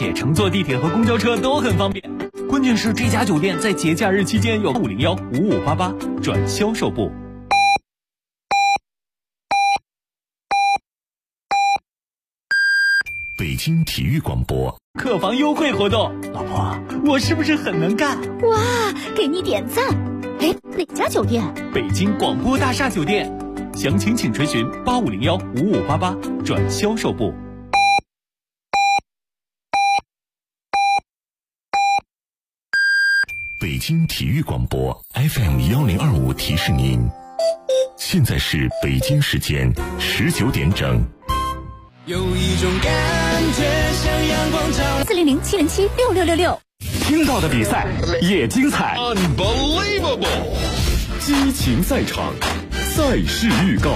且乘坐地铁和公交车都很方便。关键是这家酒店在节假日期间有501-5588转销售部。 北京体育广播客房优惠活动，老婆，我是不是很能干？ 哇，给你点赞！哎，哪家酒店？ 北京广播大厦酒店，详情请垂询8501-5588转销售部。 北京体育广播 FM1025提示您，现在是北京时间19点整。 有一种感觉像阳光照 400-707-6666， 听到的比赛也精彩。 Unbelievable， 激情赛场，赛事预告。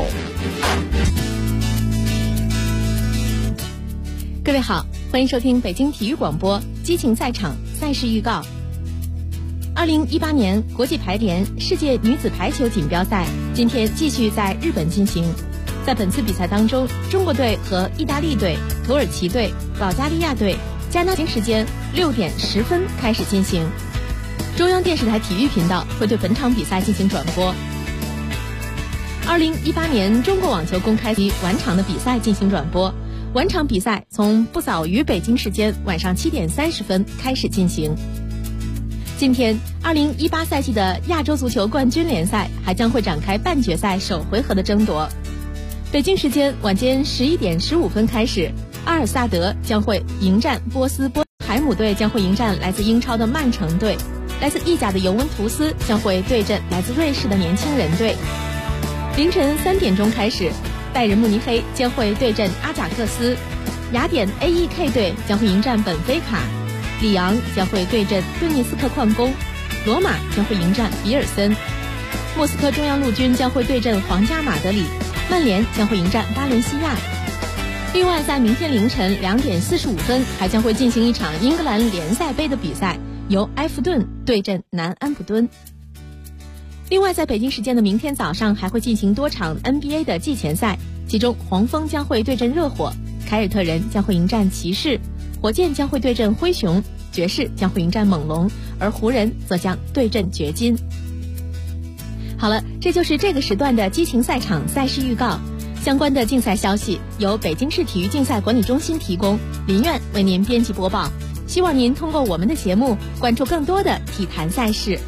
各位好，欢迎收听北京体育广播激情赛场赛事预告。2018年国际排联世界女子排球锦标赛今天继续在日本进行。在本次比赛当中，中国队和意大利队、土耳其队、保加利亚队加拿大时间6点10分开始进行。中央电视台体育频道会对本场比赛进行转播。2018年中国网球公开及晚场的比赛进行转播，晚场比赛从不早于北京时间晚上7点30分开始进行。今天2018赛季的亚洲足球冠军联赛还将会展开半决赛首回合的争夺。北京时间晚间11点15分开始，阿尔萨德将会迎战波斯，海姆队将会迎战来自英超的曼城队，来自意甲的尤文图斯将会对阵来自瑞士的年轻人队。凌晨3点钟开始，拜仁慕尼黑将会对阵阿贾克斯，雅典 AEK 队将会迎战本菲卡，里昂将会对阵顿涅斯克矿工，罗马将会迎战比尔森，莫斯科中央陆军将会对阵皇家马德里，曼联将会迎战巴伦西亚。另外，在明天凌晨2点45分，还将会进行一场英格兰联赛杯的比赛，由埃弗顿对阵南安普敦。另外，在北京时间的明天早上，还会进行多场 NBA 的季前赛，其中黄蜂将会对阵热火，凯尔特人将会迎战骑士，火箭将会对阵灰熊，爵士将会迎战猛龙，而湖人则将对阵掘金。好了，这就是这个时段的激情赛场赛事预告。相关的竞赛消息由北京市体育竞赛管理中心提供，林苑为您编辑播报。希望您通过我们的节目关注更多的体坛赛事。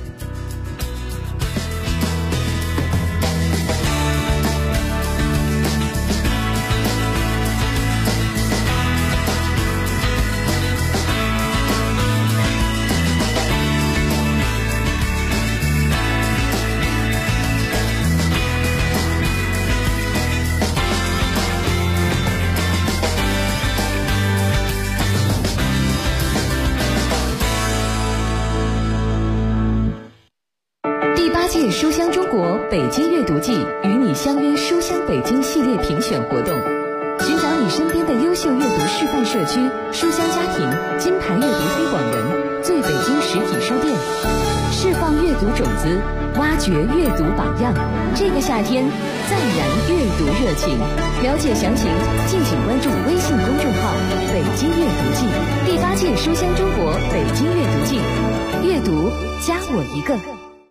书香中国北京阅读季与你相约书香北京系列评选活动，寻找你身边的优秀阅读示范社区、书香家庭、金牌阅读推广人、最北京实体书店，释放阅读种子，挖掘阅读榜样。这个夏天再燃阅读热情。了解详情，敬请关注微信公众号“北京阅读季”。第8届书香中国北京阅读季，阅读加我一个。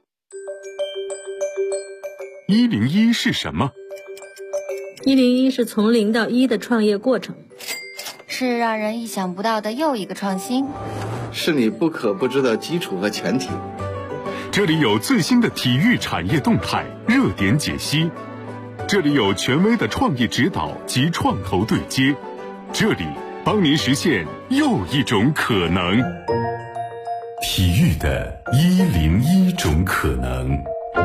101是什么 ？101是从0到1的创业过程， 是让人意想不到的又一个创新， 是你不可不知的基础和前提。 这里有最新的体育产业动态热点解析，这里有权威的创业指导及创投对接，这里帮您实现又一种可能。 体育的101种可能。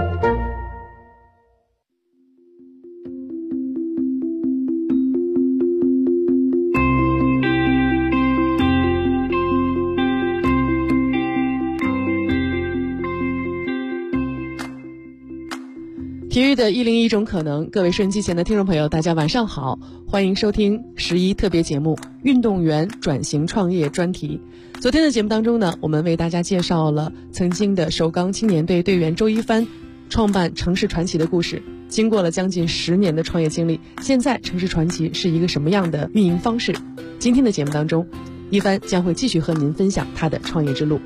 体育的101种可能，各位收音机前的听众朋友，大家晚上好，欢迎收听11特别节目运动员转型创业专题。昨天的节目当中呢，我们为大家介绍了曾经的首钢青年队队员周一帆创办城市传奇的故事。经过了将近10年的创业经历，现在城市传奇是一个什么样的运营方式？今天的节目当中， 一帆将会继续和您分享他的创业之路。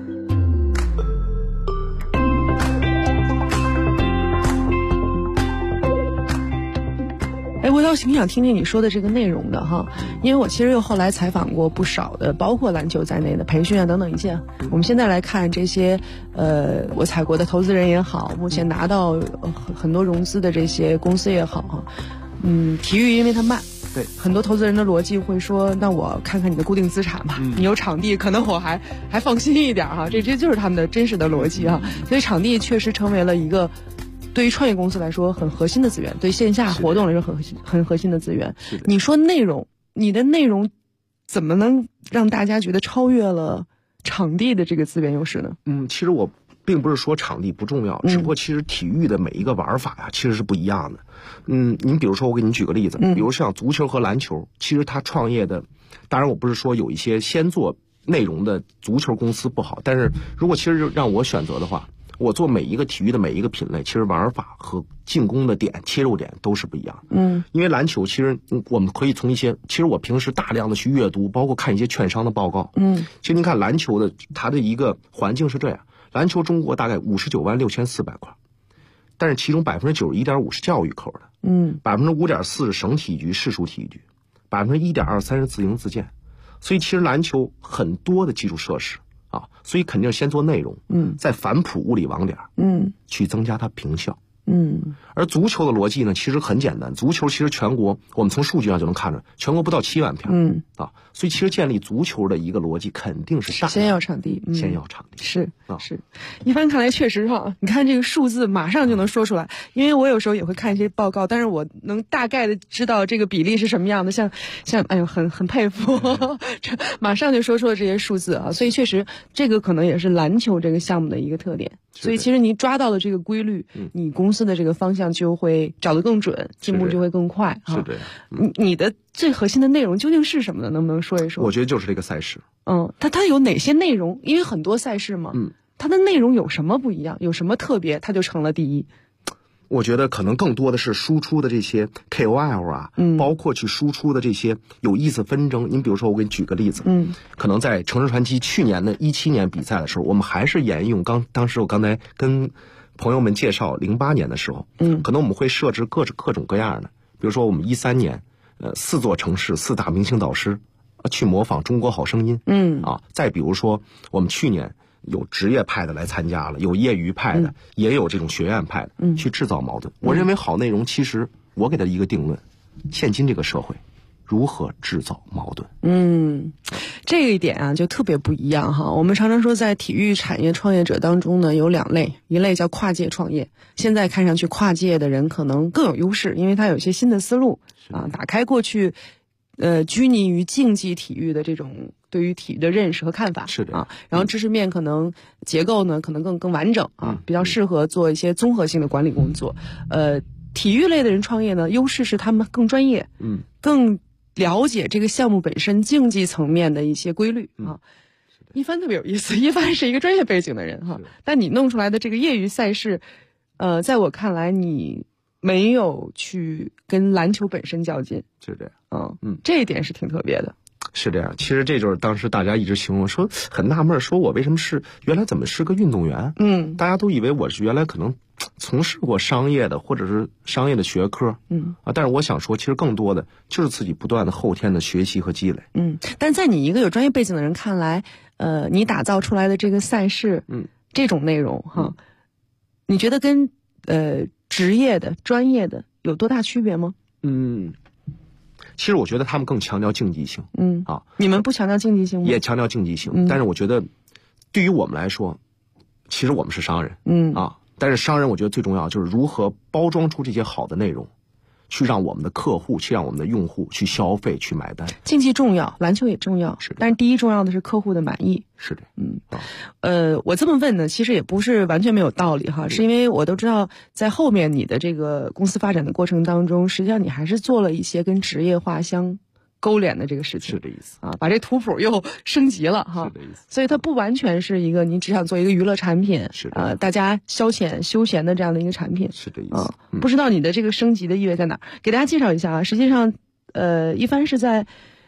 我倒挺想听听你说的这个内容的哈，因为我其实又后来采访过不少的，包括篮球在内的培训啊等等一切。我们现在来看这些，我采过的投资人也好，目前拿到很多融资的这些公司也好哈，体育因为它慢。对，很多投资人的逻辑会说，那我看看你的固定资产吧，你有场地，可能我还放心一点哈，这就是他们的真实的逻辑哈。所以场地确实成为了一个对于创业公司来说很核心的资源，对线下活动来说很核心的资源。你说内容，你的内容怎么能让大家觉得超越了场地的这个资源优势呢？ 其实我并不是说场地不重要，只不过其实体育的每一个玩法呀，其实是不一样的。您比如说，我给您举个例子，比如像足球和篮球，其实它创业的，当然我不是说有一些先做内容的足球公司不好，但是如果其实让我选择的话，我做每一个体育的每一个品类，其实玩法和进攻的点、切入点都是不一样的。因为篮球其实我们可以从一些，其实我平时大量的去阅读，包括看一些券商的报告。其实您看篮球的它的一个环境是这样，篮球中国大概596400块，但是其中91.5%是教育口的，5.4%是省体育局、市属体育局，1.23%是自营自建，所以其实篮球很多的基础设施。所以肯定先做内容，再反哺物理网点，去增加它评效。而足球的逻辑呢，其实很简单。足球其实全国，我们从数据上就能看出，全国不到7万片。所以其实建立足球的一个逻辑肯定是先要场地， 先要场地。 是。一帆看来确实哈，你看这个数字马上就能说出来，因为我有时候也会看一些报告，但是我能大概的知道这个比例是什么样的。像哎呦，很佩服，马上就说出了这些数字啊。所以确实，这个可能也是篮球这个项目的一个特点。所以其实你抓到了这个规律，你公司的这个方向就会找得更准，进步就会更快。 是这样。 你的最核心的内容究竟是什么呢？能不能说一说？ 我觉得就是这个赛事。 它有哪些内容？因为很多赛事嘛，它的内容有什么不一样？有什么特别？它就成了第一。 我觉得可能更多的是输出的这些 KOL 啊，包括去输出的这些有意思纷争。您比如说，我给你举个例子，可能在城市传奇去年的17年比赛的时候，我们还是沿用当时我刚才跟朋友们介绍08年的时候，可能我们会设置各种各样的，比如说我们13年，4座城市4大明星导师去模仿中国好声音，再比如说我们去年有职业派的来参加了，有业余派的，也有这种学院派的，去制造矛盾。我认为好内容，其实我给它一个定论：现今这个社会如何制造矛盾？ 这一点啊就特别不一样哈。我们常常说，在体育产业创业者当中呢，有2类，一类叫跨界创业。现在看上去跨界的人可能更有优势，因为他有一些新的思路打开过去拘泥于竞技体育的这种对于体育的认识和看法。 是的然后知识面可能结构呢可能更完整比较适合做一些综合性的管理工作。体育类的人创业呢，优势是他们更专业，更了解这个项目本身竞技层面的一些规律一帆特别有意思，一帆是一个专业背景的人但你弄出来的这个业余赛事，在我看来你没有去跟篮球本身较劲， 是这样。这一点是挺特别的。 是这样，其实这就是当时大家一直形容说很纳闷，说我为什么原来怎么是个运动员？大家都以为我是原来可能从事过商业的或者是商业的学科，但是我想说，其实更多的就是自己不断的后天的学习和积累。 但在你一个有专业背景的人看来，你打造出来的这个赛事，这种内容你觉得跟职业的专业的有多大区别吗？ 其实我觉得他们更强调竞技性。 你们不强调竞技性吗？ 也强调竞技性，但是我觉得对于我们来说，其实我们是商人，但是商人我觉得最重要就是如何包装出这些好的内容，去让我们的客户，去让我们的用户去消费，去买单。 竞技重要，篮球也重要，但是第一重要的是客户的满意。 是的。 我这么问呢，其实也不是完全没有道理哈，是因为我都知道在后面你的这个公司发展的过程当中，实际上你还是做了一些跟职业化相勾连的这个事情。 是这意思把这图谱又升级了哈。 是这意思。 所以它不完全是一个你只想做一个娱乐产品， 是大家消遣休闲的这样的一个产品。 是这意思。 不知道你的这个升级的意味在哪儿？给大家介绍一下啊，实际上一帆是在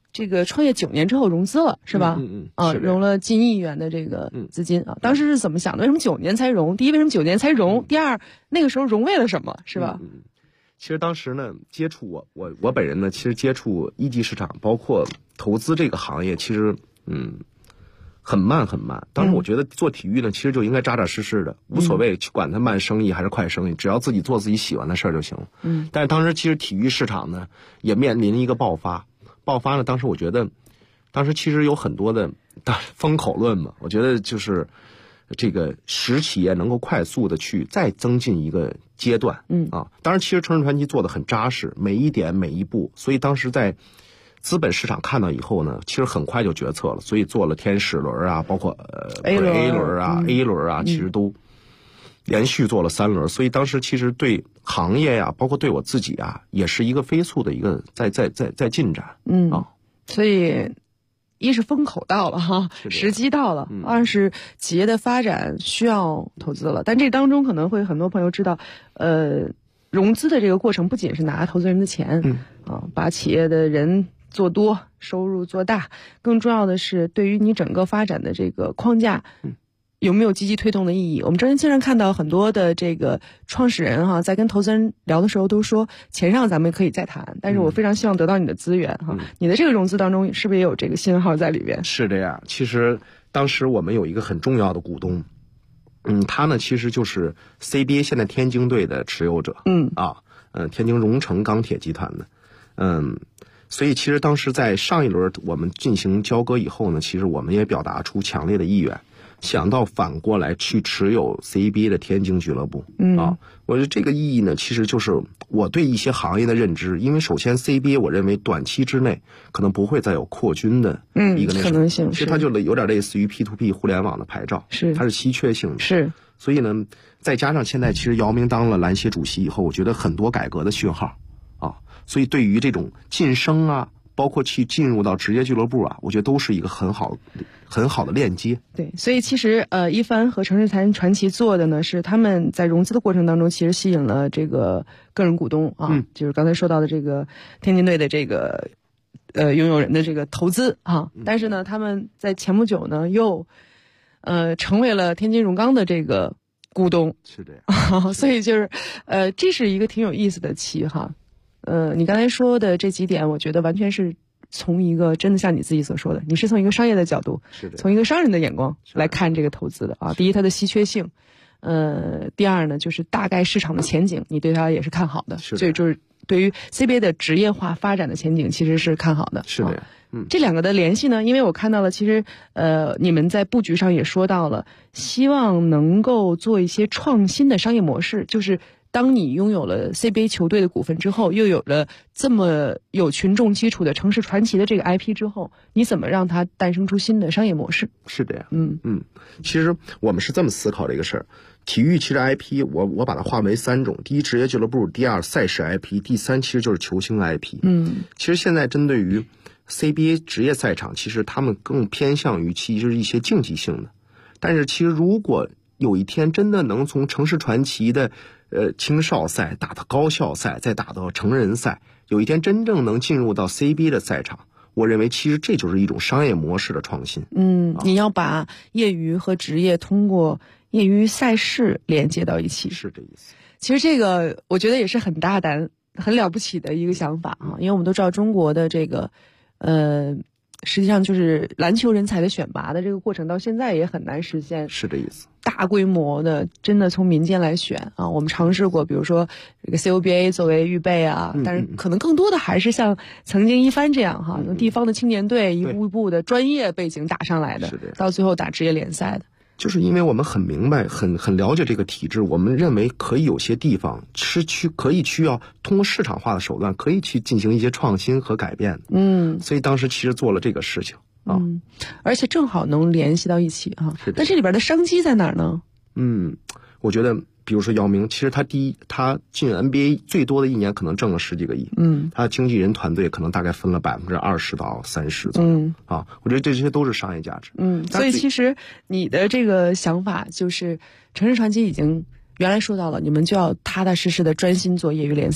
这个创业9年之后融资了，是吧？融了近1亿元的这个资金啊。当时是怎么想的？为什么9年才融？第一，为什么9年才融？第二，那个时候融为了什么？是吧？ 其实当时呢，接触我本人呢，其实接触一级市场，包括投资这个行业，其实很慢。当时我觉得做体育呢，其实就应该扎扎实实的，无所谓去管它慢生意还是快生意，只要自己做自己喜欢的事儿就行了。但是当时其实体育市场呢，也面临一个爆发呢。当时我觉得，当时其实有很多的风口论嘛，我觉得就是这个使企业能够快速的去再增进一个阶段。当然其实城市传奇做的很扎实，每一点每一步，所以当时在资本市场看到以后呢，其实很快就决策了，所以做了天使轮啊，包括A 轮啊、A 轮啊，其实都连续做了3轮，所以当时其实对行业呀，包括对我自己啊，也是一个飞速的一个在进展。 所以一是风口到了哈，时机到了；二是企业的发展需要投资了。但这当中可能会很多朋友知道，融资的这个过程不仅是拿投资人的钱，把企业的人做多，收入做大，更重要的是对于你整个发展的这个框架，有没有积极推动的意义？我们经常看到很多的这个创始人哈，在跟投资人聊的时候都说，钱上咱们可以再谈，但是我非常希望得到你的资源哈。你的这个融资当中是不是也有这个信号在里边？ 是这样，其实当时我们有一个很重要的股东，他呢其实就是 CBA 现在天津队的持有者，天津荣成钢铁集团的，所以其实当时在上一轮我们进行交割以后呢，其实我们也表达出强烈的意愿，想到反过来去持有 CBA 的天津俱乐部。我觉得这个意义呢，其实就是我对一些行业的认知，因为首先 CBA 我认为短期之内可能不会再有扩军的一个可能性， 其实它就有点类似于 P2P 互联网的牌照，它是稀缺性的，所以呢，再加上现在其实姚明当了篮协主席以后，我觉得很多改革的讯号所以对于这种晋升啊，包括去进入到职业俱乐部啊，我觉得都是一个很好的链接。 对，所以其实一帆和城市传奇做的呢，是他们在融资的过程当中，其实吸引了这个个人股东啊，就是刚才说到的这个天津队的这个拥有人的这个投资啊，但是呢，他们在前不久呢又成为了天津荣钢的这个股东。 是这样。 所以就是这是一个挺有意思的期哈。你刚才说的这几点，我觉得完全是从一个真的像你自己所说的，你是从一个商业的角度，从一个商人的眼光来看这个投资的啊。第一，它的稀缺性，第二呢，就是大概市场的前景，你对它也是看好的，所以就是对于 CBA 的职业化发展的前景，其实是看好的。 是的。 这两个的联系呢，因为我看到了，其实你们在布局上也说到了，希望能够做一些创新的商业模式，就是当你拥有了 CBA 球队的股份之后，又有了这么有群众基础的城市传奇的这个 IP 之后，你怎么让它诞生出新的商业模式？ 是这样。其实我们是这么思考这个事儿。体育其实 IP 我把它划为3种，第一职业俱乐部，第二赛事 IP， 第三其实就是球星 IP。其实现在针对于 CBA 职业赛场，其实他们更偏向于其实一些竞技性的，但是其实如果有一天真的能从城市传奇的青少赛打到高校赛，再打到成人赛，有一天真正能进入到 CBA 的赛场，我认为其实这就是一种商业模式的创新。 你要把业余和职业通过业余赛事连接到一起， 是这意思。 其实这个我觉得也是很大胆、很了不起的一个想法啊，因为我们都知道中国的这个实际上就是篮球人才的选拔的这个过程到现在也很难实现， 是这意思。 大规模的真的从民间来选啊，我们尝试过，比如说这个 COBA 作为预备啊，但是可能更多的还是像曾经一帆这样哈，用地方的青年队一步一步的专业背景打上来的，到最后打职业联赛的。 就是因为我们很明白、很了解这个体制，我们认为可以有些地方是可以需要通过市场化的手段，可以去进行一些创新和改变。所以当时其实做了这个事情啊， 而且正好能联系到一起啊。那这里边的商机在哪儿呢？ 我觉得，比如说姚明，其实他进 NBA 最多的一年可能挣了10几个亿，他经纪人团队可能大概分了20%到30%左右，我觉得这些都是商业价值。 所以其实你的这个想法就是城市传奇已经原来说到了，你们就要踏踏实实的专心做业余联赛，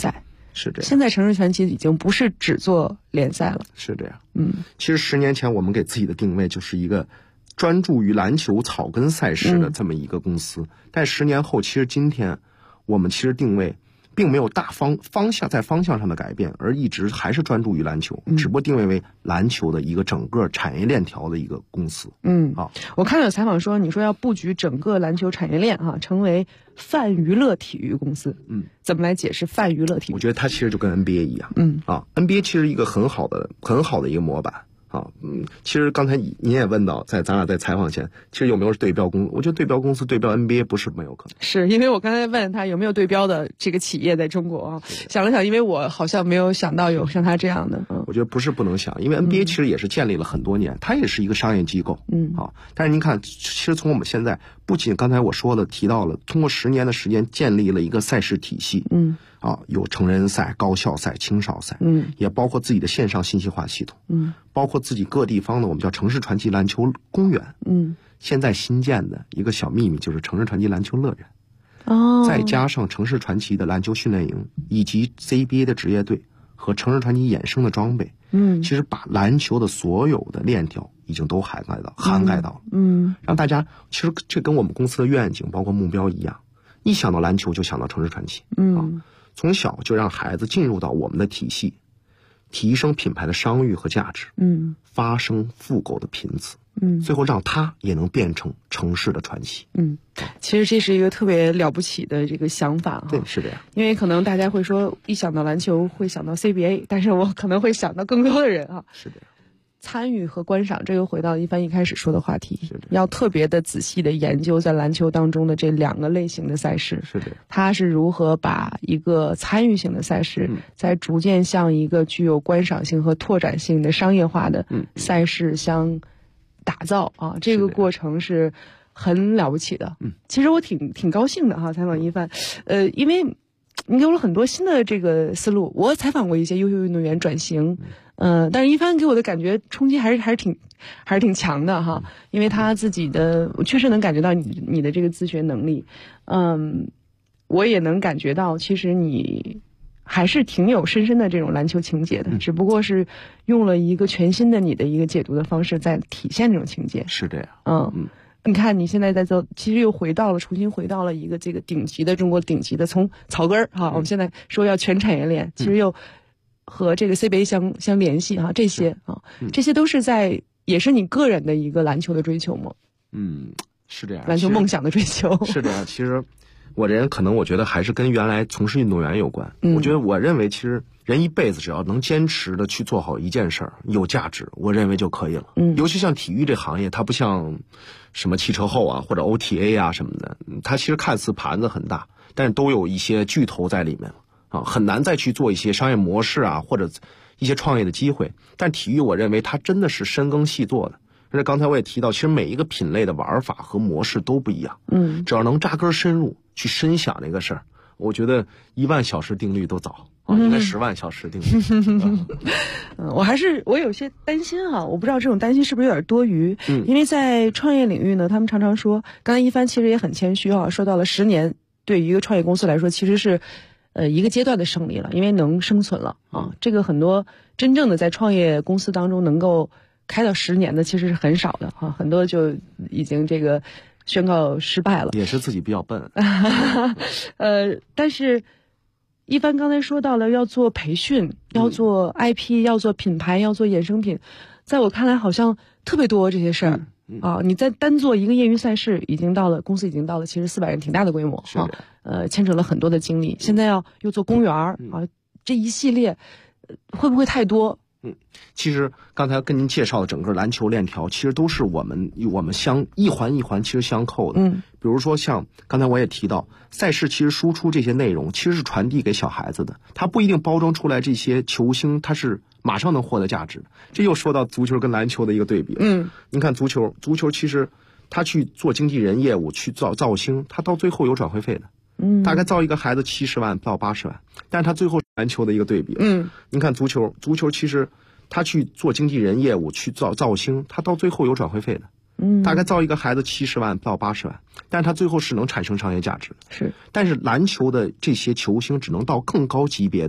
是这样。 现在城市传奇已经不是只做联赛了。 是这样。其实10年前我们给自己的定位就是一个专注于篮球草根赛事的这么一个公司，但10年后，其实今天我们其实定位并没有大方向在方向上的改变，而一直还是专注于篮球，只不过定位为篮球的一个整个产业链条的一个公司。 我看到有采访说，你说要布局整个篮球产业链成为泛娱乐体育公司。怎么来解释泛娱乐体育？ 我觉得它其实就跟 NBA 一样。NBA 其实一个很好的一个模板。其实刚才您也问到，咱俩在采访前，其实有没有对标公司？我觉得对标公司对标 NBA 不是没有可能。 是因为我刚才问他有没有对标的这个企业在中国想了想，因为我好像没有想到有像他这样的。 我觉得不是不能想，因为 NBA 其实也是建立了很多年，它也是一个商业机构。但是您看，其实从我们现在，不仅刚才我提到了，通过10年的时间建立了一个赛事体系。有成人赛、高校赛、青少赛，也包括自己的线上信息化系统，包括自己各地方的我们叫城市传奇篮球公园，现在新建的一个小秘密就是城市传奇篮球乐园，再加上城市传奇的篮球训练营，以及 CBA 的职业队和城市传奇衍生的装备，其实把篮球的所有的链条已经都涵盖到了，让大家其实这跟我们公司的愿景包括目标一样，一想到篮球就想到城市传奇，从小就让孩子进入到我们的体系，提升品牌的商誉和价值，发生复购的频次，最后让它也能变成城市的传奇。 其实这是一个特别了不起的这个想法。 对，是这样。 因为可能大家会说，一想到篮球会想到 CBA， 但是我可能会想到更多的人是的。 参与和观赏，这又回到一帆一开始说的话题，要特别的仔细的研究在篮球当中的这2个类型的赛事，它是如何把一个参与性的赛事，在逐渐向一个具有观赏性和拓展性的商业化的赛事相打造这个过程是很了不起的。其实我挺高兴的采访一帆，因为你给我了很多新的这个思路。我采访过一些优秀运动员转型，但是一帆给我的感觉冲击还是挺强的因为他自己的，我确实能感觉到你的这个自学能力，我也能感觉到其实你还是挺有深深的这种篮球情节的，只不过是用了一个全新的你的一个解读的方式在体现这种情节。 是这样。 你看你现在在做，其实又重新回到了一个这个中国顶级的，从草根我们现在说要全产业链，其实又和这个 CBA 相联系这些这些都是也是你个人的一个篮球的追求吗？ 是这样， 篮球梦想的追求。 是这样。其实我这人可能我觉得还是跟原来从事运动员有关。我认为其实人一辈子只要能坚持的去做好一件事儿，有价值，我认为就可以了。尤其像体育这行业，它不像什么汽车后或者 OTA 什么的，它其实看似盘子很大，但是都有一些巨头在里面了很难再去做一些商业模式或者一些创业的机会。但体育我认为它真的是深耕细作的。而且刚才我也提到，其实每一个品类的玩法和模式都不一样。只要能扎根深入去深想这个事儿，我觉得1万小时定律都早应该10万小时定律。 我有些担心我不知道这种担心是不是有点多余。因为在创业领域呢，他们常常说，刚才一帆其实也很谦虚说到了10年对于一个创业公司来说其实是一个阶段的胜利了，因为能生存了这个很多真正的在创业公司当中能够开到10年的其实是很少的很多就已经这个宣告失败了， 也是自己比较笨。 但是一帆刚才说到了要做培训，要做 IP， 要做品牌，要做衍生品，在我看来好像特别多这些事儿你在单做一个业余赛事公司已经到了其实400人挺大的规模牵扯了很多的精力，现在又做公园这一系列会不会太多？ 其实刚才跟您介绍的整个篮球链条，其实都是我们一环一环其实相扣的。比如说像刚才我也提到，赛事其实输出这些内容其实是传递给小孩子的，它不一定包装出来这些球星他是马上能获得价值的。这又说到足球跟篮球的一个对比。您看足球其实他去做经纪人业务去造星，他到最后有转会费的。大概造一个孩子70万到80万，但是他最后篮球的一个对比。您看足球其实他去做经纪人业务去造星，他到最后有转会费的。大概造一个孩子70万到80万，但是他最后是能产生商业价值的。但是篮球的这些球星只能到更高级别的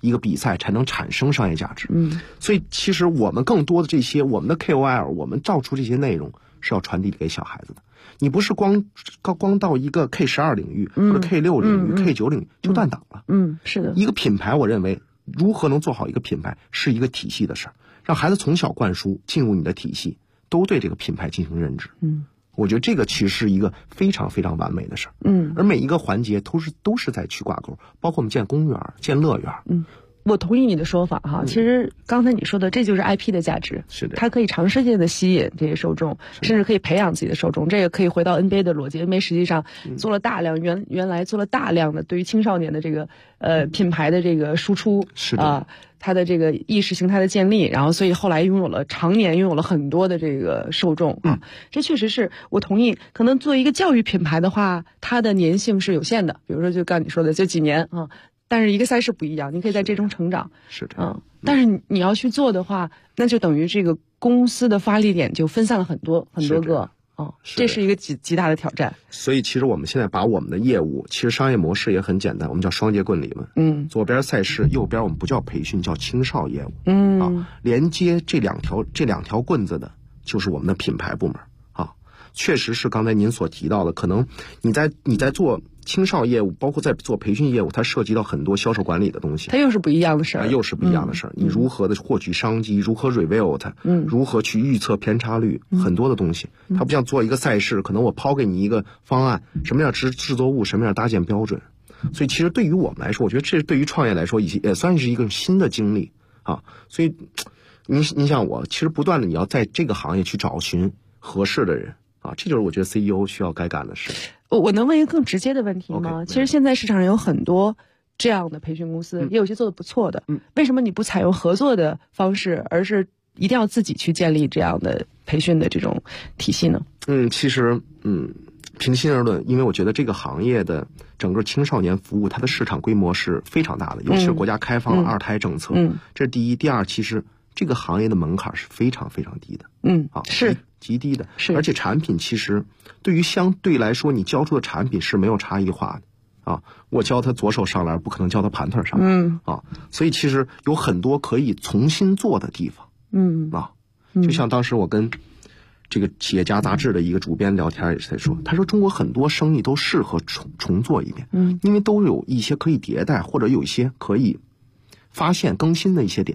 一个比赛才能产生商业价值。所以其实我们更多的这些我们的 KOL， 我们造出这些内容是要传递给小孩子的。你不是光到一个 K12 领域或者 K6 领域、K9 领域就断档了。 是的。 一个品牌，我认为如何能做好一个品牌是一个体系的事儿，让孩子从小灌输进入你的体系，都对这个品牌进行认知。我觉得这个其实是一个非常非常完美的事儿。而每一个环节都是在去挂钩，包括我们建公园、建乐园。 我同意你的说法哈。其实刚才你说的，这就是 IP 的价值。 是的， 它可以长时间的吸引这些受众，甚至可以培养自己的受众。这个可以回到 NBA 的逻辑。NBA 实际上做了大量原来做了大量的对于青少年的这个品牌的这个输出。 是的。 它的这个意识形态的建立，然后所以后来常年拥有了很多的这个受众啊。这确实是我同意。可能做一个教育品牌的话，它的粘性是有限的。比如说就刚你说的，就几年啊。但是一个赛事不一样，你可以在这中成长。 是的。 但是你要去做的话，那就等于这个公司的发力点就分散了很多个。这是一个极大的挑战。 所以其实我们现在把我们的业务，其实商业模式也很简单，我们叫双节棍理论。左边赛事，右边我们不叫培训，叫青少业务。连接这两条棍子的就是我们的品牌部门。确实是刚才您所提到的，可能你在做青少业务，包括在做培训业务，它涉及到很多销售管理的东西， 它又是不一样的事儿。 你如何的获取商机，如何 reveal 它，如何去预测偏差率，很多的东西。它不像做一个赛事，可能我抛给你一个方案，什么样制作物，什么样搭建标准。所以其实对于我们来说，我觉得这对于创业来说也算是一个新的经历啊。所以你想我，其实不断的你要在这个行业去找寻合适的人。这就是我觉得 CEO 需要该干的事。 我能问一个更直接的问题吗？其实现在市场上有很多这样的培训公司，也有些做的不错的。为什么你不采用合作的方式，而是一定要自己去建立这样的培训的这种体系呢？ 其实平心而论，因为我觉得这个行业的整个青少年服务，它的市场规模是非常大的，尤其是国家开放了2胎政策。这是第一。第二，其实这个行业的门槛是非常非常低的。 是极低的。而且产品其实对于相对来说，你教出的产品是没有差异化的。我教他左手上篮，不可能教他盘腿上篮。所以其实有很多可以重新做的地方。就像当时我跟这个企业家杂志的一个主编聊天也是在说，他说中国很多生意都适合重做一遍。因为都有一些可以迭代，或者有一些可以发现更新的一些点。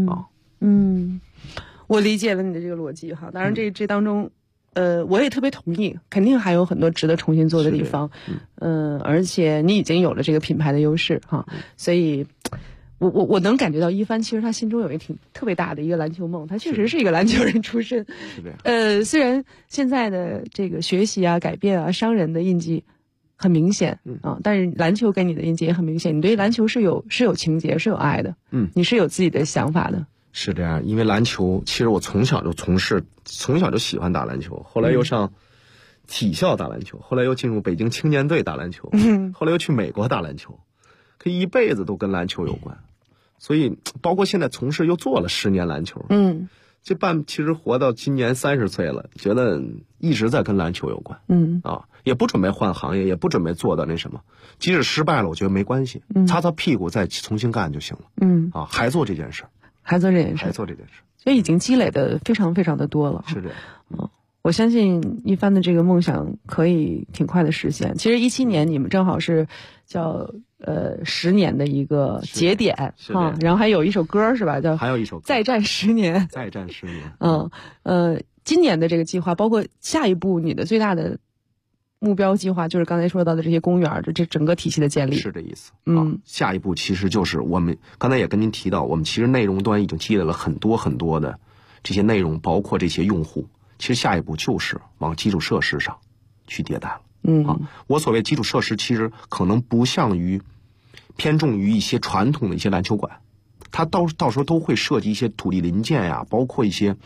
我理解了你的这个逻辑哈。当然这当中我也特别同意，肯定还有很多值得重新做的地方。而且你已经有了这个品牌的优势哈，所以我能感觉到一帆其实他心中有一挺特别大的一个篮球梦，他确实是一个篮球人出身。虽然现在的这个学习啊、改变啊、商人的印记很明显但是篮球给你的印记也很明显，你对篮球是有情节、是有爱的。你是有自己的想法的。 是这样，因为篮球其实我从小就喜欢打篮球，后来又上体校打篮球，后来又进入北京青年队打篮球，后来又去美国打篮球，可一辈子都跟篮球有关。所以包括现在从事又做了10年篮球。其实活到今年30岁了，觉得一直在跟篮球有关。也不准备换行业，也不准备做到那什么，即使失败了我觉得没关系，擦擦屁股再重新干就行了。还做这件事， 所以已经积累的非常非常的多了。 是这样。 我相信一帆的这个梦想可以挺快的实现。其实17年你们正好是叫10年的一个节点然后还有一首歌是吧？ 还有一首歌再战10年。 再战10年。 今年的这个计划，包括下一步你的最大的目标计划，就是刚才说到的这些公园的这整个体系的建立。 是这意思。下一步其实就是我们刚才也跟您提到，我们其实内容端已经积累了很多很多的这些内容，包括这些用户。其实下一步就是往基础设施上去迭代了。我所谓基础设施，其实可能不像于偏重于一些传统的一些篮球馆，它到时候都会涉及一些土地临建呀，包括一些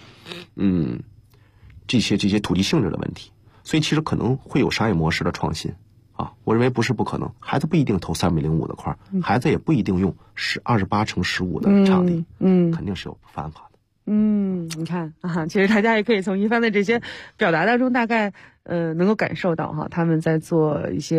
这些土地性质的问题。所以其实可能会有商业模式的创新我认为不是不可能。孩子不一定投3.05的块，孩子也不一定用28×15的场地，肯定是有办法的。 你看其实大家也可以从一帆的这些表达当中，大概能够感受到他们在做一些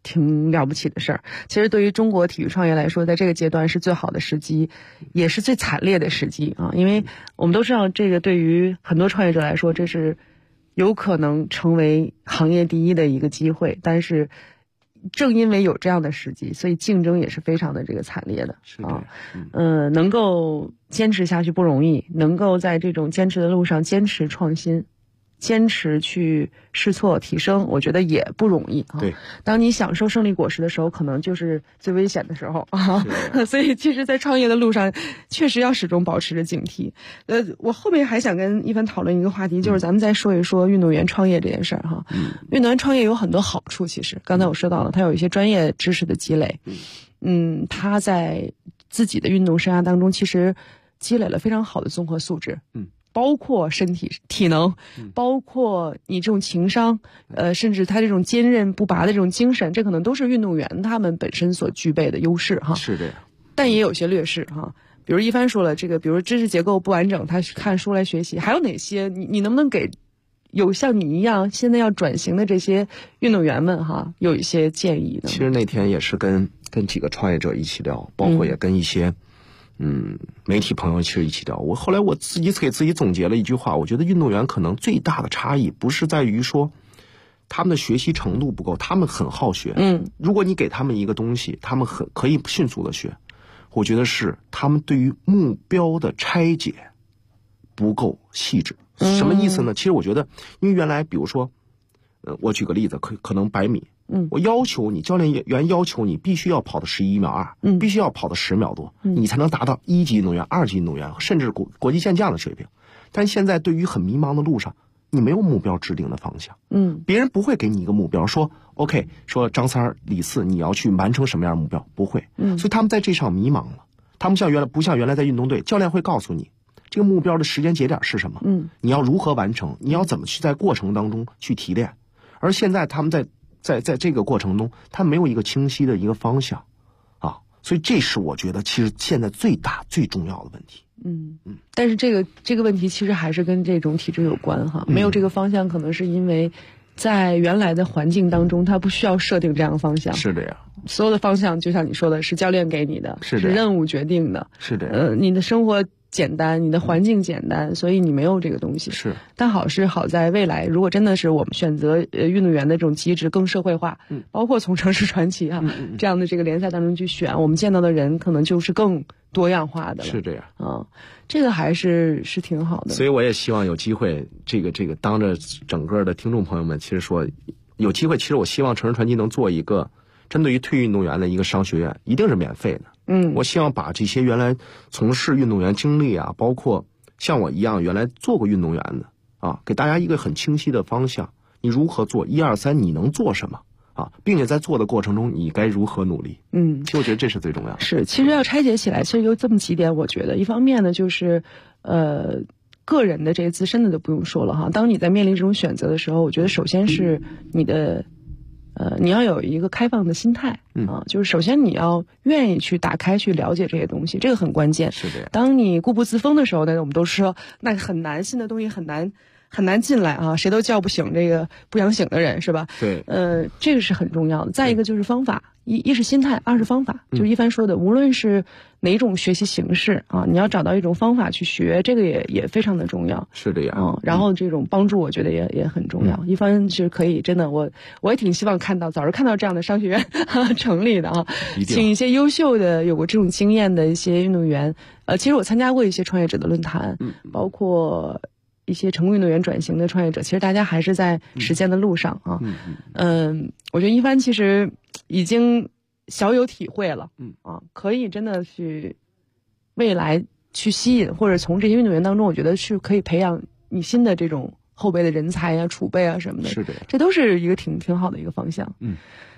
挺了不起的事儿。其实对于中国体育创业来说，在这个阶段是最好的时机，也是最惨烈的时机啊！因为我们都知道，这个对于很多创业者来说，这是有可能成为行业第一的一个机会，但是正因为有这样的时机，所以竞争也是非常的这个惨烈的啊。能够坚持下去不容易，能够在这种坚持的路上坚持创新，坚持去试错提升，我觉得也不容易啊。 对， 当你享受胜利果实的时候，可能就是最危险的时候啊。所以其实在创业的路上确实要始终保持着警惕。我后面还想跟一凡讨论一个话题，就是咱们再说一说运动员创业这件事儿哈。运动员创业有很多好处，其实刚才我说到了，他有一些专业知识的积累，他在自己的运动生涯当中其实积累了非常好的综合素质，包括身体体能，包括你这种情商，甚至他这种坚韧不拔的这种精神，这可能都是运动员他们本身所具备的优势哈。 是这样， 但也有些劣势哈。比如一帆说了，这个比如知识结构不完整，他看书来学习，还有哪些？你能不能给有像你一样现在要转型的这些运动员们哈，有一些建议呢？ 其实那天也是跟几个创业者一起聊，包括也跟一些媒体朋友其实一起聊。后来我自己给自己总结了一句话，我觉得运动员可能最大的差异不是在于说他们的学习程度不够，他们很好学。如果你给他们一个东西，他们很可以迅速的学。我觉得是他们对于目标的拆解不够细致。什么意思呢？其实我觉得，因为原来比如说，我举个例子，可能100米，我要求你教练员要求你必须要跑到11秒2，必须要跑到10秒多，你才能达到1级运动员、2级运动员，甚至国际健将的水平。但现在对于很迷茫的路上，你没有目标制定的方向，别人不会给你一个目标，说 OK， 说张三李四你要去完成什么样的目标，不会，所以他们在这上迷茫了。他们不像原来在运动队，教练会告诉你这个目标的时间节点是什么，你要如何完成，你要怎么去在过程当中去提炼。而现在他们在这个过程中，他没有一个清晰的一个方向啊，所以这是我觉得其实现在最大最重要的问题。 但是这个问题其实还是跟这种体制有关哈，没有这个方向，可能是因为在原来的环境当中，他不需要设定这样的方向。 是的呀， 所有的方向就像你说的，是教练给你的，是任务决定的， 是的。 你的生活简单，你的环境简单，所以你没有这个东西。 是， 但好在未来，如果真的是我们选择运动员的这种机制更社会化，包括从城市传奇这样的这个联赛当中去选，我们见到的人可能就是更多样化的了。 是这样这个还是挺好的。 所以我也希望有机会，这个当着整个的听众朋友们，其实说有机会，其实我希望城市传奇能做一个针对于退役运动员的一个商学院，一定是免费的。我希望把这些原来从事运动员经历啊，包括像我一样原来做过运动员的给大家一个很清晰的方向，你如何做1、2、3，你能做什么并且在做的过程中你该如何努力。其实我觉得这是最重要的。 是，其实要拆解起来，其实有这么几点，我觉得一方面呢就是个人的这个自身的就不用说了哈。当你在面临这种选择的时候，我觉得首先是你要有一个开放的心态就是首先你要愿意去打开去了解这些东西，这个很关键。 是的。 当你固步自封的时候呢，我们都说那很难，新的东西很难进来谁都叫不醒这个不想醒的人，是吧？ 对。 这个是很重要的。再一个就是方法，一是心态，二是方法。就一帆说的，无论是哪种学习形式你要找到一种方法去学，这个也非常的重要。 是的呀。 然后这种帮助，我觉得也很重要。一帆是可以，真的，我也挺希望早日看到这样的商学院成立的请一些优秀的有过这种经验的一些运动员。其实我参加过一些创业者的论坛，包括一些成功运动员转型的创业者，其实大家还是在实践的路上我觉得一帆其实已经小有体会了可以真的去未来去吸引，或者从这些运动员当中，我觉得是可以培养你新的这种后备的人才储备什么的。 是的， 这都是一个挺好的一个方向。